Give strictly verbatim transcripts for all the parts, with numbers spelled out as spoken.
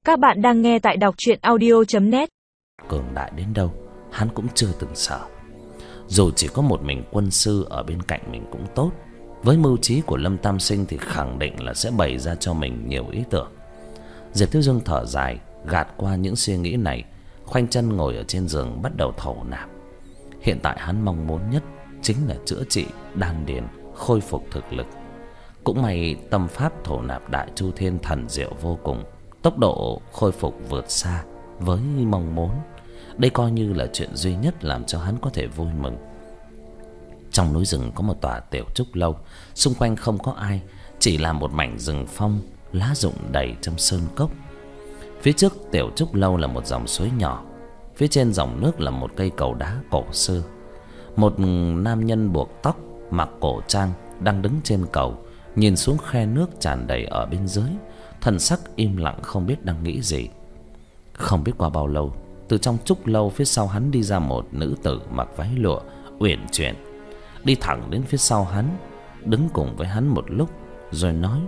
Các bạn đang nghe tại đọc truyện audio chấm net. Cường đại đến đâu hắn cũng chưa từng sợ. Dù chỉ có một mình quân sư ở bên cạnh mình cũng tốt. Với mưu trí của Lâm Tam Sinh thì khẳng định là sẽ bày ra cho mình nhiều ý tưởng. Diệp Thiếu Dương thở dài, gạt qua những suy nghĩ này, khoanh chân ngồi ở trên giường bắt đầu thổ nạp. Hiện tại hắn mong muốn nhất chính là chữa trị đan điền, khôi phục thực lực. Cũng may tâm pháp thổ nạp Đại Chu Thiên thần diệu vô cùng, tốc độ khôi phục vượt xa với mong muốn. Đây coi như là chuyện duy nhất làm cho hắn có thể vui mừng. Trong núi rừng có một tòa tiểu trúc lâu, xung quanh không có ai, chỉ là một mảnh rừng phong, lá rụng đầy trong sơn cốc. Phía trước tiểu trúc lâu là một dòng suối nhỏ, phía trên dòng nước là một cây cầu đá cổ xưa. Một nam nhân buộc tóc, mặc cổ trang đang đứng trên cầu, nhìn xuống khe nước tràn đầy ở bên dưới, thần sắc im lặng không biết đang nghĩ gì. Không biết qua bao lâu, từ trong trúc lâu phía sau hắn đi ra một nữ tử mặc váy lụa uyển chuyển, đi thẳng đến phía sau hắn, đứng cùng với hắn một lúc rồi nói: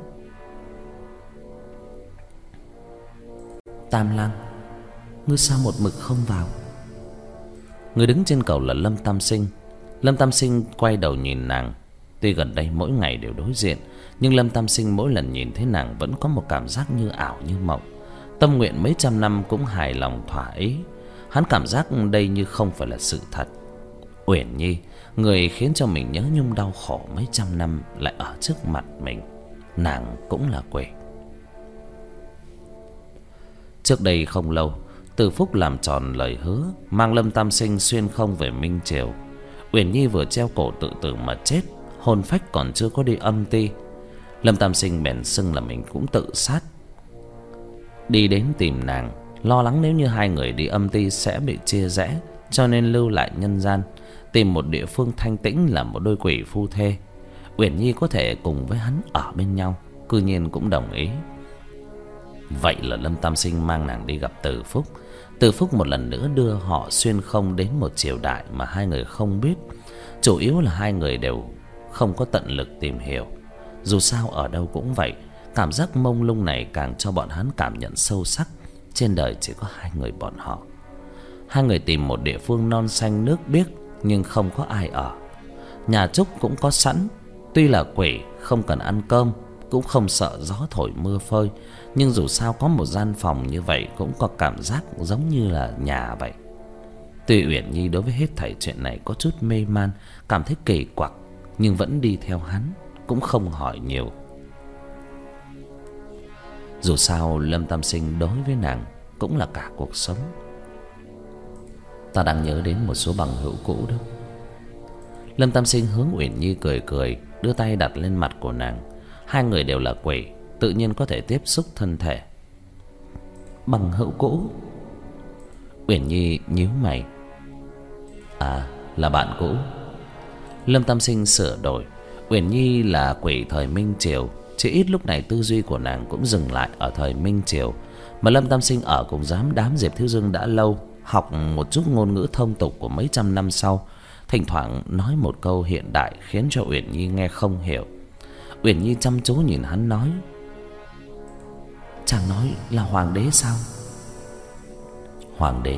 "Tam Lang, ngươi sao một mực không vào?" Người đứng trên cầu là Lâm Tam Sinh. Lâm Tam Sinh quay đầu nhìn nàng. Tuy gần đây mỗi ngày đều đối diện, nhưng Lâm Tam Sinh mỗi lần nhìn thấy nàng vẫn có một cảm giác như ảo như mộng. Tâm nguyện mấy trăm năm cũng hài lòng thỏa ý. Hắn cảm giác đây như không phải là sự thật. Uyển Nhi, người khiến cho mình nhớ nhung đau khổ mấy trăm năm, lại ở trước mặt mình. Nàng cũng là quỷ. Trước đây không lâu, Từ Phúc làm tròn lời hứa, mang Lâm Tam Sinh xuyên không về Minh Triều. Uyển Nhi vừa treo cổ tự tử mà chết, hồn phách còn chưa có đi âm ti. Lâm Tam Sinh bèn xưng là mình cũng tự sát, đi đến tìm nàng, lo lắng nếu như hai người đi âm ti sẽ bị chia rẽ, cho nên lưu lại nhân gian, tìm một địa phương thanh tĩnh làm một đôi quỷ phu thê. Uyển Nhi có thể cùng với hắn ở bên nhau, cư nhiên cũng đồng ý. Vậy là Lâm Tam Sinh mang nàng đi gặp Từ Phúc. Từ Phúc một lần nữa đưa họ xuyên không đến một triều đại mà hai người không biết. Chủ yếu là hai người đều không có tận lực tìm hiểu. Dù sao ở đâu cũng vậy, cảm giác mông lung này càng cho bọn hắn cảm nhận sâu sắc trên đời chỉ có hai người bọn họ. Hai người tìm một địa phương non xanh nước biếc nhưng không có ai ở. Nhà trúc cũng có sẵn, tuy là quỷ không cần ăn cơm, cũng không sợ gió thổi mưa phơi, nhưng dù sao có một gian phòng như vậy cũng có cảm giác giống như là nhà vậy. Tuy Uyển Nhi đối với hết thảy chuyện này có chút mê man, cảm thấy kỳ quặc, nhưng vẫn đi theo hắn, cũng không hỏi nhiều. Dù sao Lâm Tam Sinh đối với nàng cũng là cả cuộc sống. Ta đang nhớ đến một số bằng hữu cũ đó. Lâm Tam Sinh hướng Uyển Nhi cười cười, đưa tay đặt lên mặt của nàng. Hai người đều là quỷ, tự nhiên có thể tiếp xúc thân thể. Bằng hữu cũ? Uyển Nhi nhíu mày. À, là bạn cũ. Lâm Tam Sinh sửa đổi. Uyển Nhi là quỷ thời Minh Triều, chỉ ít lúc này tư duy của nàng cũng dừng lại ở thời Minh Triều. Mà Lâm Tam Sinh ở cùng giám đám Diệp Thiếu Dương đã lâu, học một chút ngôn ngữ thông tục của mấy trăm năm sau, thỉnh thoảng nói một câu hiện đại khiến cho Uyển Nhi nghe không hiểu. Uyển Nhi chăm chú nhìn hắn nói: "Chàng nói là hoàng đế sao?" Hoàng đế?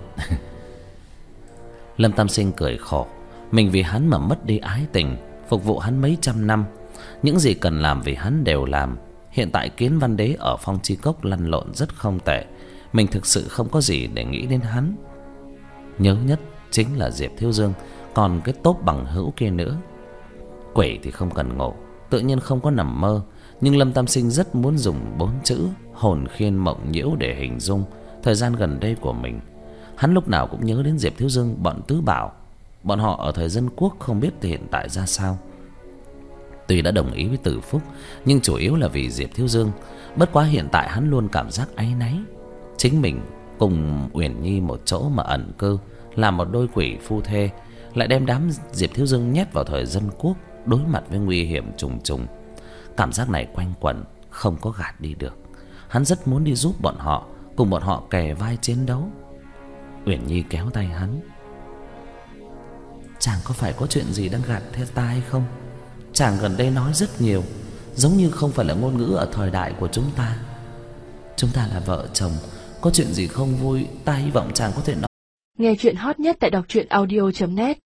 Lâm Tam Sinh cười khổ. Mình vì hắn mà mất đi ái tình, phục vụ hắn mấy trăm năm, những gì cần làm vì hắn đều làm. Hiện tại Kiến Văn Đế ở Phong Chi Cốc lăn lộn rất không tệ, mình thực sự không có gì để nghĩ đến hắn. Nhớ nhất chính là Diệp Thiếu Dương, còn cái tốp bằng hữu kia nữa. Quỷ thì không cần ngủ, tự nhiên không có nằm mơ, nhưng Lâm Tam Sinh rất muốn dùng bốn chữ hồn khiên mộng nhiễu để hình dung thời gian gần đây của mình. Hắn lúc nào cũng nhớ đến Diệp Thiếu Dương, bọn Tứ Bảo, bọn họ ở thời Dân Quốc không biết hiện tại ra sao. Tuy đã đồng ý với Từ Phúc, nhưng chủ yếu là vì Diệp Thiếu Dương. Bất quá hiện tại hắn luôn cảm giác áy náy. Chính mình cùng Uyển Nhi một chỗ mà ẩn cư, làm một đôi quỷ phu thê, lại đem đám Diệp Thiếu Dương nhét vào thời Dân Quốc, đối mặt với nguy hiểm trùng trùng. Cảm giác này quanh quẩn, không có gạt đi được. Hắn rất muốn đi giúp bọn họ, cùng bọn họ kề vai chiến đấu. Uyển Nhi kéo tay hắn: "Chàng có phải có chuyện gì đang gạt theo ta hay không? Chàng gần đây nói rất nhiều, giống như không phải là ngôn ngữ ở thời đại của chúng ta." chúng ta là vợ chồng, có chuyện gì không vui ta hy vọng chàng có thể nói. Nghe chuyện hot nhất tại đọc truyện audio chấm net.